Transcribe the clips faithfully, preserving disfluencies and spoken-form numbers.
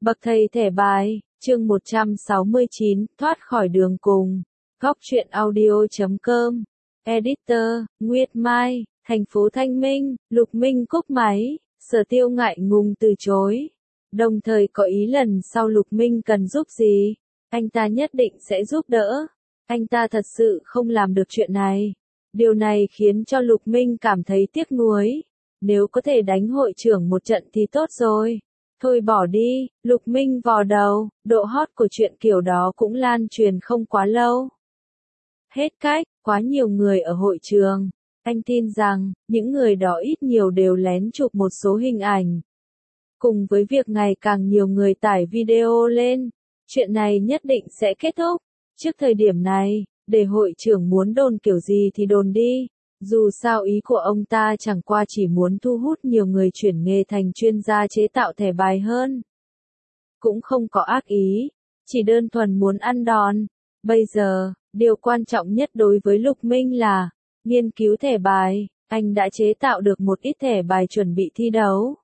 Bậc thầy thẻ bài, chương một trăm sáu mươi chín, thoát khỏi đường cùng. Góc truyện audio chấm com. Editor, Nguyệt Mai, thành phố Thanh Minh, Lục Minh cúp máy, Sở Tiêu ngại ngùng từ chối. Đồng thời có ý lần sau Lục Minh cần giúp gì, anh ta nhất định sẽ giúp đỡ. Anh ta thật sự không làm được chuyện này. Điều này khiến cho Lục Minh cảm thấy tiếc nuối. Nếu có thể đánh hội trưởng một trận thì tốt rồi. Thôi bỏ đi, Lục Minh vò đầu, độ hot của chuyện kiểu đó cũng lan truyền không quá lâu. Hết cách, quá nhiều người ở hội trường. Anh tin rằng, những người đó ít nhiều đều lén chụp một số hình ảnh. Cùng với việc ngày càng nhiều người tải video lên, chuyện này nhất định sẽ kết thúc. Trước thời điểm này, để hội trưởng muốn đồn kiểu gì thì đồn đi. Dù sao ý của ông ta chẳng qua chỉ muốn thu hút nhiều người chuyển nghề thành chuyên gia chế tạo thẻ bài hơn. Cũng không có ác ý, chỉ đơn thuần muốn ăn đòn. Bây giờ, điều quan trọng nhất đối với Lục Minh là nghiên cứu thẻ bài. Anh đã chế tạo được một ít thẻ bài chuẩn bị thi đấu.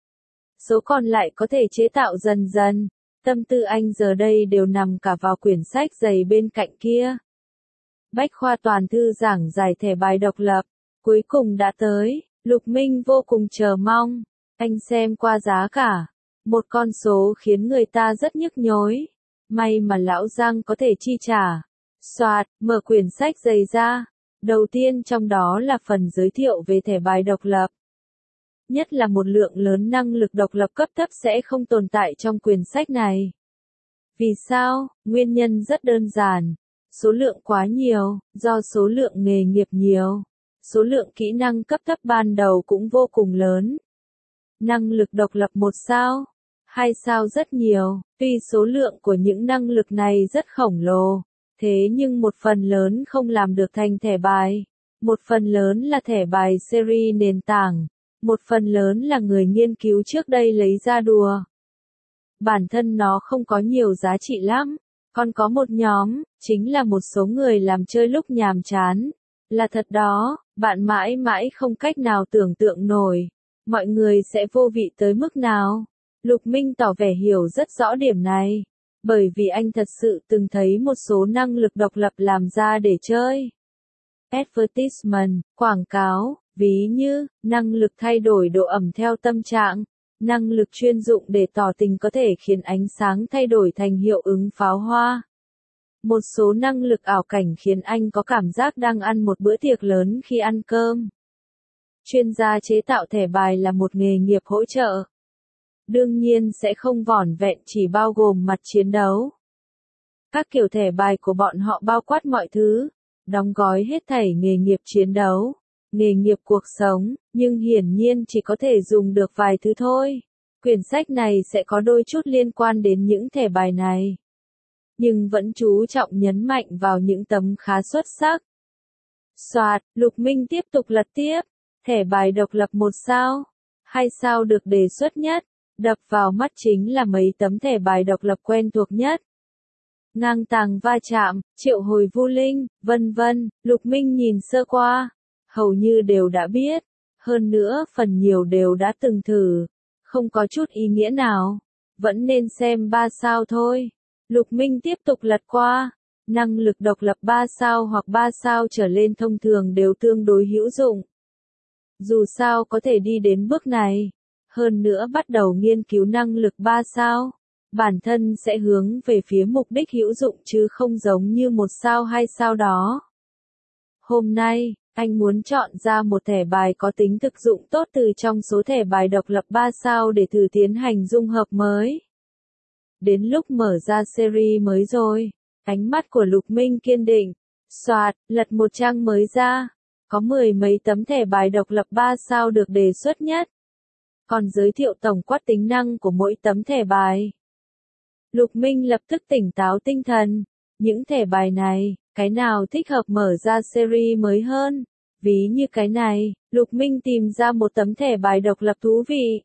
Số còn lại có thể chế tạo dần dần. Tâm tư anh giờ đây đều nằm cả vào quyển sách dày bên cạnh kia. Bách khoa toàn thư giảng giải thẻ bài độc lập, cuối cùng đã tới. Lục Minh vô cùng chờ mong. Anh xem qua giá cả, một con số khiến người ta rất nhức nhối. May mà lão Giang có thể chi trả. Soạt, mở quyển sách dày ra. Đầu tiên trong đó là phần giới thiệu về thẻ bài độc lập. Nhất là một lượng lớn năng lực độc lập cấp thấp sẽ không tồn tại trong quyển sách này. Vì sao? Nguyên nhân rất đơn giản. Số lượng quá nhiều, do số lượng nghề nghiệp nhiều. Số lượng kỹ năng cấp thấp ban đầu cũng vô cùng lớn. Năng lực độc lập một sao, hai sao rất nhiều, tuy số lượng của những năng lực này rất khổng lồ, thế nhưng một phần lớn không làm được thành thẻ bài. Một phần lớn là thẻ bài series nền tảng, một phần lớn là người nghiên cứu trước đây lấy ra đùa. Bản thân nó không có nhiều giá trị lắm. Còn có một nhóm, chính là một số người làm chơi lúc nhàm chán. Là thật đó, bạn mãi mãi không cách nào tưởng tượng nổi. Mọi người sẽ vô vị tới mức nào? Lục Minh tỏ vẻ hiểu rất rõ điểm này. Bởi vì anh thật sự từng thấy một số năng lực độc lập làm ra để chơi. Advertisement, quảng cáo, ví như, năng lực thay đổi độ ẩm theo tâm trạng. Năng lực chuyên dụng để tỏ tình có thể khiến ánh sáng thay đổi thành hiệu ứng pháo hoa. Một số năng lực ảo cảnh khiến anh có cảm giác đang ăn một bữa tiệc lớn khi ăn cơm. Chuyên gia chế tạo thẻ bài là một nghề nghiệp hỗ trợ. Đương nhiên sẽ không vỏn vẹn chỉ bao gồm mặt chiến đấu. Các kiểu thẻ bài của bọn họ bao quát mọi thứ, đóng gói hết thảy nghề nghiệp chiến đấu. Nghề nghiệp cuộc sống, nhưng hiển nhiên chỉ có thể dùng được vài thứ thôi. Quyển sách này sẽ có đôi chút liên quan đến những thẻ bài này. Nhưng vẫn chú trọng nhấn mạnh vào những tấm khá xuất sắc. Soạt, Lục Minh tiếp tục lật tiếp. Thẻ bài độc lập một sao, hai sao được đề xuất nhất. Đập vào mắt chính là mấy tấm thẻ bài độc lập quen thuộc nhất. Ngang tàng va chạm, triệu hồi vu linh, vân vân. Lục Minh nhìn sơ qua. Hầu như đều đã biết, hơn nữa phần nhiều đều đã từng thử, không có chút ý nghĩa nào, vẫn nên xem ba sao thôi. Lục Minh tiếp tục lật qua, năng lực độc lập ba sao hoặc ba sao trở lên thông thường đều tương đối hữu dụng. Dù sao có thể đi đến bước này, hơn nữa bắt đầu nghiên cứu năng lực ba sao, bản thân sẽ hướng về phía mục đích hữu dụng chứ không giống như một sao hai sao đó. Hôm nay, anh muốn chọn ra một thẻ bài có tính thực dụng tốt từ trong số thẻ bài độc lập ba sao để thử tiến hành dung hợp mới. Đến lúc mở ra series mới rồi, ánh mắt của Lục Minh kiên định. Soạt, lật một trang mới ra. Có mười mấy tấm thẻ bài độc lập ba sao được đề xuất nhất. Còn giới thiệu tổng quát tính năng của mỗi tấm thẻ bài. Lục Minh lập tức tỉnh táo tinh thần. Những thẻ bài này, cái nào thích hợp mở ra series mới hơn? Ví như cái này, Lục Minh tìm ra một tấm thẻ bài độc lập thú vị.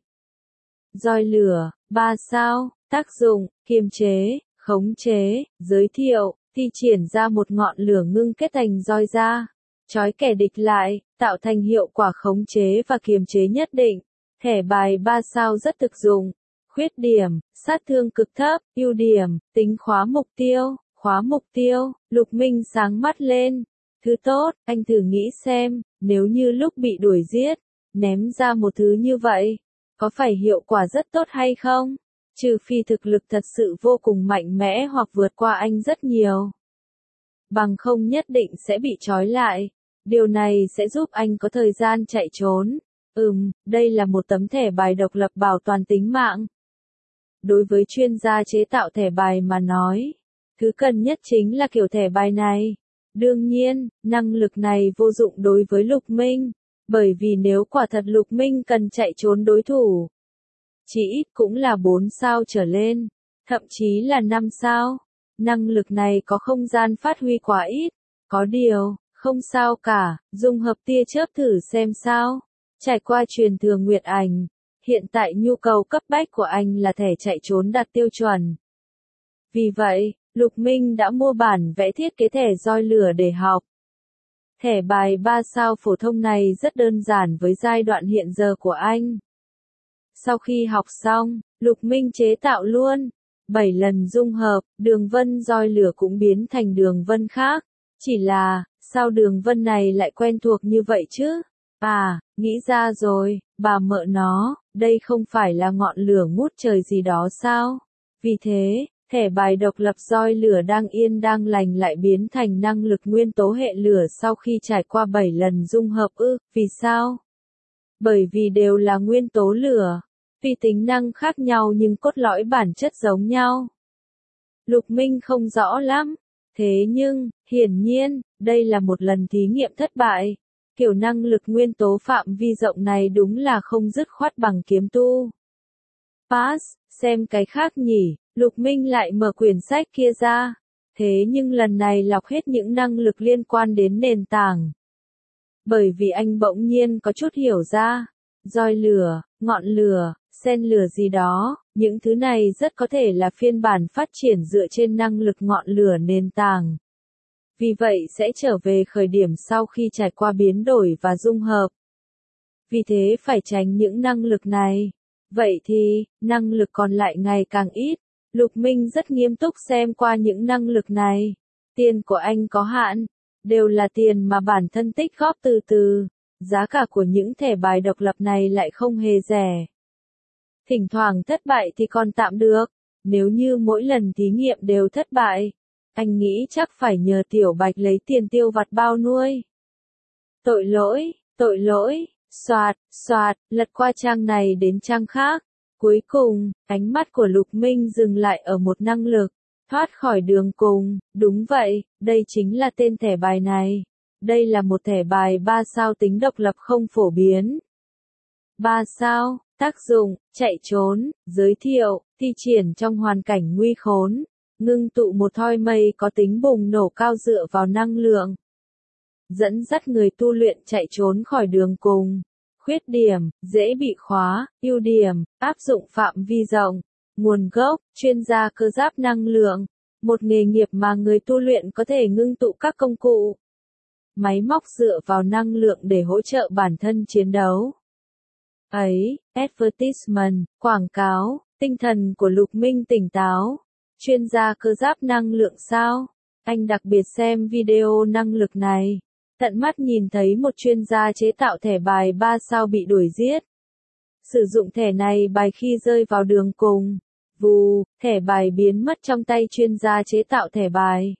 Roi lửa, ba sao, tác dụng, kiềm chế, khống chế, giới thiệu, thi triển ra một ngọn lửa ngưng kết thành roi ra, trói kẻ địch lại, tạo thành hiệu quả khống chế và kiềm chế nhất định. Thẻ bài ba sao rất thực dụng. Khuyết điểm, sát thương cực thấp, ưu điểm, tính khóa mục tiêu, khóa mục tiêu, Lục Minh sáng mắt lên. Thứ tốt, anh thử nghĩ xem, nếu như lúc bị đuổi giết, ném ra một thứ như vậy, có phải hiệu quả rất tốt hay không? Trừ phi thực lực thật sự vô cùng mạnh mẽ hoặc vượt qua anh rất nhiều. Bằng không nhất định sẽ bị trói lại. Điều này sẽ giúp anh có thời gian chạy trốn. Ừm, đây là một tấm thẻ bài độc lập bảo toàn tính mạng. Đối với chuyên gia chế tạo thẻ bài mà nói, thứ cần nhất chính là kiểu thẻ bài này. Đương nhiên, năng lực này vô dụng đối với Lục Minh, bởi vì nếu quả thật Lục Minh cần chạy trốn đối thủ, chỉ ít cũng là bốn sao trở lên, thậm chí là năm sao. Năng lực này có không gian phát huy quá ít, có điều, không sao cả, dung hợp tia chớp thử xem sao. Trải qua truyền thừa Nguyệt Ảnh, hiện tại nhu cầu cấp bách của anh là thẻ chạy trốn đạt tiêu chuẩn. Vì vậy, Lục Minh đã mua bản vẽ thiết kế thẻ roi lửa để học. Thẻ bài ba sao phổ thông này rất đơn giản với giai đoạn hiện giờ của anh. Sau khi học xong, Lục Minh chế tạo luôn bảy lần dung hợp, đường vân roi lửa cũng biến thành đường vân khác. Chỉ là, sao đường vân này lại quen thuộc như vậy chứ? À, nghĩ ra rồi, bà mợ nó, đây không phải là ngọn lửa ngút trời gì đó sao? Vì thế, thẻ bài độc lập roi lửa đang yên đang lành lại biến thành năng lực nguyên tố hệ lửa sau khi trải qua bảy lần dung hợp ư, vì sao? Bởi vì đều là nguyên tố lửa, vì tính năng khác nhau nhưng cốt lõi bản chất giống nhau. Lục Minh không rõ lắm, thế nhưng, hiển nhiên, đây là một lần thí nghiệm thất bại. Kiểu năng lực nguyên tố phạm vi rộng này đúng là không dứt khoát bằng kiếm tu. Pass, xem cái khác nhỉ, Lục Minh lại mở quyển sách kia ra. Thế nhưng lần này lọc hết những năng lực liên quan đến nền tảng. Bởi vì anh bỗng nhiên có chút hiểu ra, roi lửa, ngọn lửa, sen lửa gì đó, những thứ này rất có thể là phiên bản phát triển dựa trên năng lực ngọn lửa nền tảng. Vì vậy sẽ trở về khởi điểm sau khi trải qua biến đổi và dung hợp. Vì thế phải tránh những năng lực này. Vậy thì, năng lực còn lại ngày càng ít. Lục Minh rất nghiêm túc xem qua những năng lực này. Tiền của anh có hạn, đều là tiền mà bản thân tích góp từ từ. Giá cả của những thẻ bài độc lập này lại không hề rẻ. Thỉnh thoảng thất bại thì còn tạm được. Nếu như mỗi lần thí nghiệm đều thất bại, anh nghĩ chắc phải nhờ Tiểu Bạch lấy tiền tiêu vặt bao nuôi. Tội lỗi, tội lỗi, xoạt, xoạt, lật qua trang này đến trang khác. Cuối cùng, ánh mắt của Lục Minh dừng lại ở một năng lực, thoát khỏi đường cùng. Đúng vậy, đây chính là tên thẻ bài này. Đây là một thẻ bài ba sao tính độc lập không phổ biến. ba sao, tác dụng, chạy trốn, giới thiệu, thi triển trong hoàn cảnh nguy khốn. Ngưng tụ một thoi mây có tính bùng nổ cao dựa vào năng lượng. Dẫn dắt người tu luyện chạy trốn khỏi đường cùng. Khuyết điểm, dễ bị khóa, ưu điểm, áp dụng phạm vi rộng. Nguồn gốc, chuyên gia cơ giáp năng lượng. Một nghề nghiệp mà người tu luyện có thể ngưng tụ các công cụ, máy móc dựa vào năng lượng để hỗ trợ bản thân chiến đấu. Ấy, advertisement, quảng cáo, tinh thần của Lục Minh tỉnh táo. Chuyên gia cơ giáp năng lượng sao? Anh đặc biệt xem video năng lực này. Tận mắt nhìn thấy một chuyên gia chế tạo thẻ bài ba sao bị đuổi giết. Sử dụng thẻ này bài khi rơi vào đường cùng. Vù, thẻ bài biến mất trong tay chuyên gia chế tạo thẻ bài.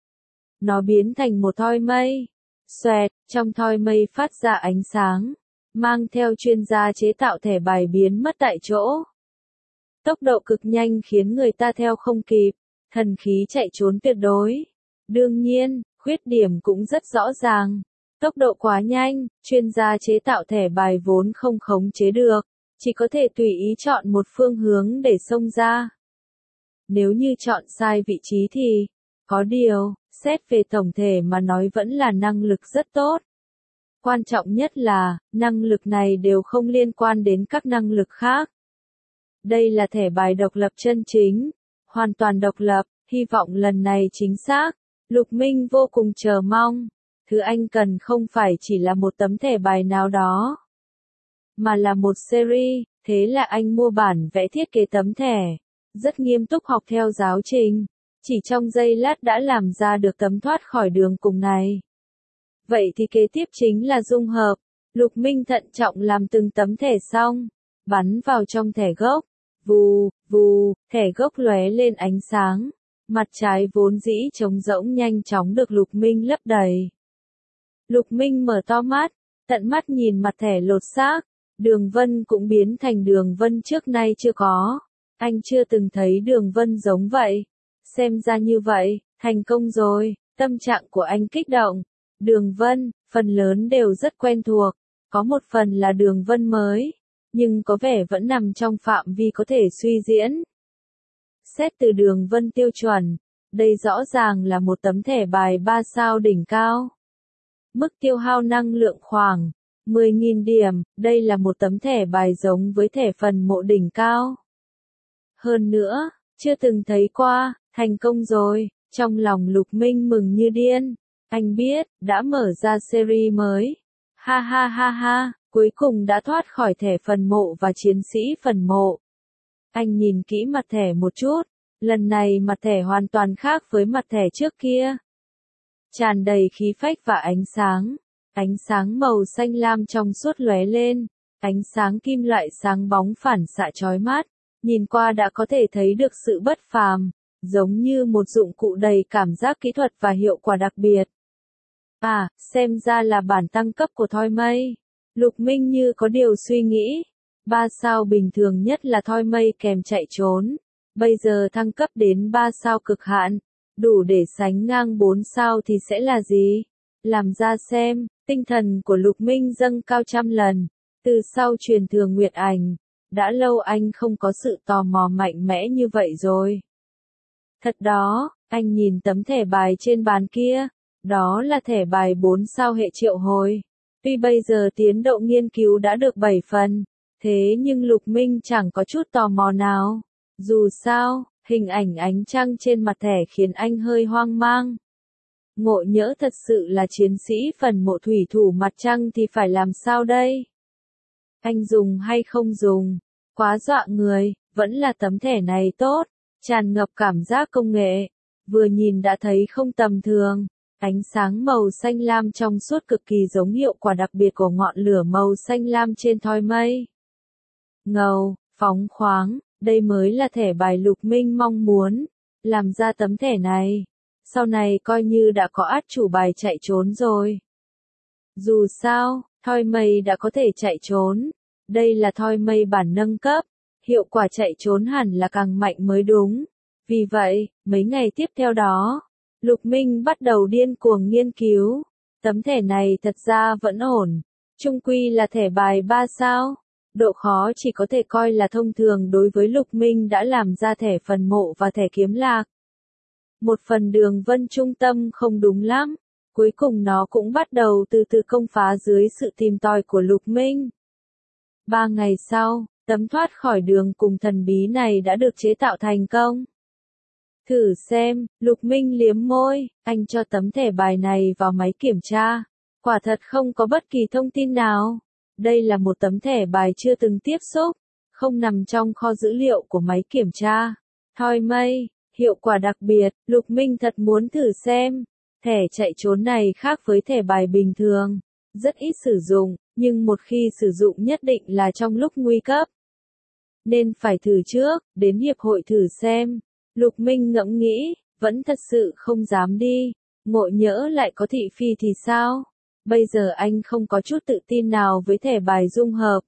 Nó biến thành một thoi mây. Xoẹt, trong thoi mây phát ra ánh sáng. Mang theo chuyên gia chế tạo thẻ bài biến mất tại chỗ. Tốc độ cực nhanh khiến người ta theo không kịp. Thần khí chạy trốn tuyệt đối. Đương nhiên, khuyết điểm cũng rất rõ ràng. Tốc độ quá nhanh, chuyên gia chế tạo thẻ bài vốn không khống chế được. Chỉ có thể tùy ý chọn một phương hướng để xông ra. Nếu như chọn sai vị trí thì, có điều, xét về tổng thể mà nói vẫn là năng lực rất tốt. Quan trọng nhất là, năng lực này đều không liên quan đến các năng lực khác. Đây là thẻ bài độc lập chân chính, hoàn toàn độc lập, hy vọng lần này chính xác. Lục Minh vô cùng chờ mong. Thứ anh cần không phải chỉ là một tấm thẻ bài nào đó, mà là một series, Thế là anh mua bản vẽ thiết kế tấm thẻ, rất nghiêm túc học theo giáo trình, chỉ trong giây lát đã làm ra được tấm thoát khỏi đường cùng này. Vậy thì kế tiếp chính là dung hợp. Lục Minh thận trọng làm từng tấm thẻ xong, bắn vào trong thẻ gốc. Vù, vù, thẻ gốc lóe lên ánh sáng. Mặt trái vốn dĩ trống rỗng nhanh chóng được Lục Minh lấp đầy. Lục Minh mở to mắt, tận mắt nhìn mặt thẻ lột xác, đường vân cũng biến thành đường vân trước nay chưa có. Anh chưa từng thấy đường vân giống vậy. Xem ra như vậy, thành công rồi, tâm trạng của anh kích động. Đường vân, phần lớn đều rất quen thuộc, có một phần là đường vân mới, nhưng có vẻ vẫn nằm trong phạm vi có thể suy diễn. Xét từ đường vân tiêu chuẩn, đây rõ ràng là một tấm thẻ bài ba sao đỉnh cao. Mức tiêu hao năng lượng khoảng mười nghìn điểm, đây là một tấm thẻ bài giống với thẻ phần mộ đỉnh cao. Hơn nữa, chưa từng thấy qua, thành công rồi, trong lòng Lục Minh mừng như điên. Anh biết, đã mở ra series mới. Ha ha ha ha, cuối cùng đã thoát khỏi thẻ phần mộ và chiến sĩ phần mộ. Anh nhìn kỹ mặt thẻ một chút, lần này mặt thẻ hoàn toàn khác với mặt thẻ trước kia. Tràn đầy khí phách và ánh sáng. Ánh sáng màu xanh lam trong suốt lóe lên, ánh sáng kim loại sáng bóng phản xạ chói mắt, nhìn qua đã có thể thấy được sự bất phàm, giống như một dụng cụ đầy cảm giác kỹ thuật và hiệu quả đặc biệt. À, xem ra là bản tăng cấp của thoi mây. Lục Minh như có điều suy nghĩ. Ba sao bình thường nhất là thoi mây kèm chạy trốn. Bây giờ thăng cấp đến ba sao cực hạn, đủ để sánh ngang bốn sao thì sẽ là gì? Làm ra xem, tinh thần của Lục Minh dâng cao trăm lần. Từ sau truyền thừa Nguyệt Ảnh, đã lâu anh không có sự tò mò mạnh mẽ như vậy rồi. Thật đó, anh nhìn tấm thẻ bài trên bàn kia. Đó là thẻ bài bốn sao hệ triệu hồi. Tuy bây giờ tiến độ nghiên cứu đã được bảy phần, thế nhưng Lục Minh chẳng có chút tò mò nào. Dù sao, hình ảnh ánh trăng trên mặt thẻ khiến anh hơi hoang mang. Ngộ nhỡ thật sự là chiến sĩ phần mộ thủy thủ mặt trăng thì phải làm sao đây? Anh dùng hay không dùng? Quá dọa người, vẫn là tấm thẻ này tốt, tràn ngập cảm giác công nghệ. Vừa nhìn đã thấy không tầm thường. Ánh sáng màu xanh lam trong suốt cực kỳ giống hiệu quả đặc biệt của ngọn lửa màu xanh lam trên thoi mây. Ngầu, phóng khoáng, đây mới là thẻ bài Lục Minh mong muốn. Làm ra tấm thẻ này, sau này coi như đã có át chủ bài chạy trốn rồi. Dù sao, thoi mây đã có thể chạy trốn. Đây là thoi mây bản nâng cấp, hiệu quả chạy trốn hẳn là càng mạnh mới đúng. Vì vậy, mấy ngày tiếp theo đó, Lục Minh bắt đầu điên cuồng nghiên cứu. Tấm thẻ này thật ra vẫn ổn. Chung quy là thẻ bài ba sao. Độ khó chỉ có thể coi là thông thường đối với Lục Minh đã làm ra thẻ phần mộ và thẻ kiếm lạc. Một phần đường vân trung tâm không đúng lắm. Cuối cùng nó cũng bắt đầu từ từ công phá dưới sự tìm tòi của Lục Minh. Ba ngày sau, tấm thoát khỏi đường cùng thần bí này đã được chế tạo thành công. Thử xem, Lục Minh liếm môi, anh cho tấm thẻ bài này vào máy kiểm tra. Quả thật không có bất kỳ thông tin nào. Đây là một tấm thẻ bài chưa từng tiếp xúc, không nằm trong kho dữ liệu của máy kiểm tra. Thoi mây, hiệu quả đặc biệt, Lục Minh thật muốn thử xem. Thẻ chạy trốn này khác với thẻ bài bình thường, rất ít sử dụng, nhưng một khi sử dụng nhất định là trong lúc nguy cấp. Nên phải thử trước, đến hiệp hội thử xem. Lục Minh ngẫm nghĩ, vẫn thật sự không dám đi, ngộ nhỡ lại có thị phi thì sao? Bây giờ anh không có chút tự tin nào với thẻ bài dung hợp.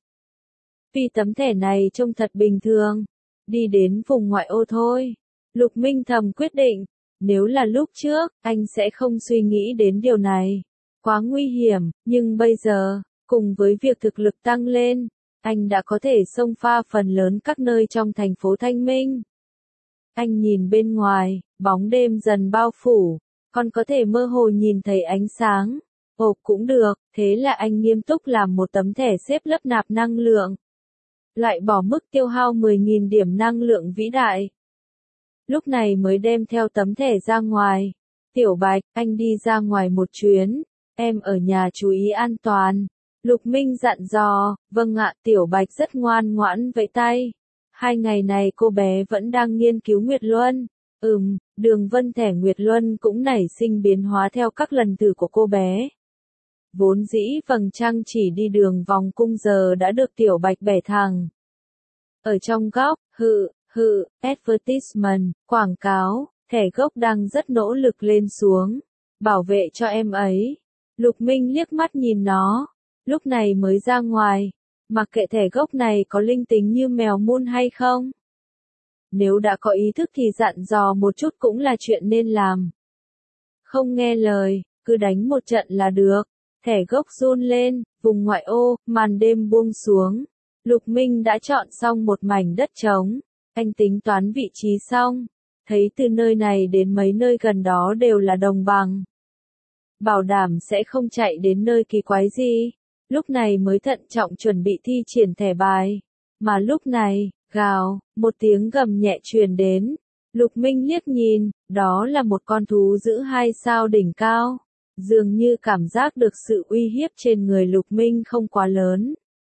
Vì tấm thẻ này trông thật bình thường, đi đến vùng ngoại ô thôi. Lục Minh thầm quyết định, nếu là lúc trước, anh sẽ không suy nghĩ đến điều này. Quá nguy hiểm, nhưng bây giờ, cùng với việc thực lực tăng lên, anh đã có thể xông pha phần lớn các nơi trong thành phố Thanh Minh. Anh nhìn bên ngoài, bóng đêm dần bao phủ, còn có thể mơ hồ nhìn thấy ánh sáng. Ồ cũng được, thế là anh nghiêm túc làm một tấm thẻ xếp lấp nạp năng lượng. Loại bỏ mức tiêu hao mười nghìn điểm năng lượng vĩ đại. Lúc này mới đem theo tấm thẻ ra ngoài. Tiểu Bạch, anh đi ra ngoài một chuyến, em ở nhà chú ý an toàn. Lục Minh dặn dò, vâng ạ, Tiểu Bạch rất ngoan ngoãn vẫy tay. Hai ngày này cô bé vẫn đang nghiên cứu Nguyệt Luân. Ừm, đường vân thẻ Nguyệt Luân cũng nảy sinh biến hóa theo các lần thử của cô bé. Vốn dĩ vầng trăng chỉ đi đường vòng cung giờ đã được Tiểu Bạch bẻ thẳng. Ở trong góc, hự, hự, advertisement, quảng cáo, thẻ gốc đang rất nỗ lực lên xuống. Bảo vệ cho em ấy. Lục Minh liếc mắt nhìn nó. Lúc này mới ra ngoài. Mặc kệ thẻ gốc này có linh tính như mèo mun hay không. Nếu đã có ý thức thì dặn dò một chút cũng là chuyện nên làm. Không nghe lời, cứ đánh một trận là được. Thẻ gốc run lên, vùng ngoại ô, màn đêm buông xuống. Lục Minh đã chọn xong một mảnh đất trống. Anh tính toán vị trí xong. Thấy từ nơi này đến mấy nơi gần đó đều là đồng bằng. Bảo đảm sẽ không chạy đến nơi kỳ quái gì. Lúc này mới thận trọng chuẩn bị thi triển thẻ bài. Mà lúc này, gào, một tiếng gầm nhẹ truyền đến. Lục Minh liếc nhìn, đó là một con thú dữ hai sao đỉnh cao. Dường như cảm giác được sự uy hiếp trên người Lục Minh không quá lớn.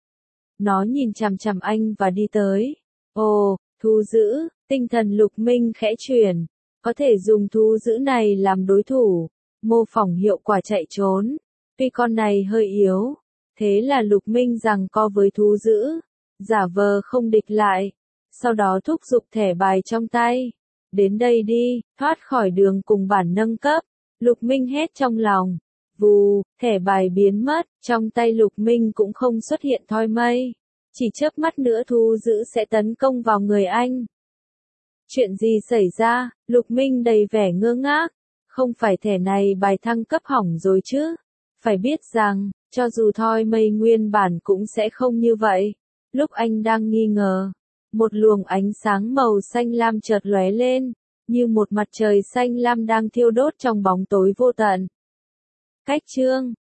Nó nhìn chằm chằm anh và đi tới. Ồ, thú dữ, tinh thần Lục Minh khẽ chuyển. Có thể dùng thú dữ này làm đối thủ. Mô phỏng hiệu quả chạy trốn. Tuy con này hơi yếu. Thế là Lục Minh giằng co với thú dữ. Giả vờ không địch lại. Sau đó thúc giục thẻ bài trong tay. Đến đây đi, thoát khỏi đường cùng bản nâng cấp. Lục Minh hét trong lòng. Vù, thẻ bài biến mất. Trong tay Lục Minh cũng không xuất hiện thoi mây. Chỉ chớp mắt nữa thú dữ sẽ tấn công vào người anh. Chuyện gì xảy ra? Lục Minh đầy vẻ ngơ ngác. Không phải thẻ này bài thăng cấp hỏng rồi chứ? Phải biết rằng, cho dù thoi mây nguyên bản cũng sẽ không như vậy. Lúc anh đang nghi ngờ, một luồng ánh sáng màu xanh lam chợt lóe lên, như một mặt trời xanh lam đang thiêu đốt trong bóng tối vô tận. Cách chương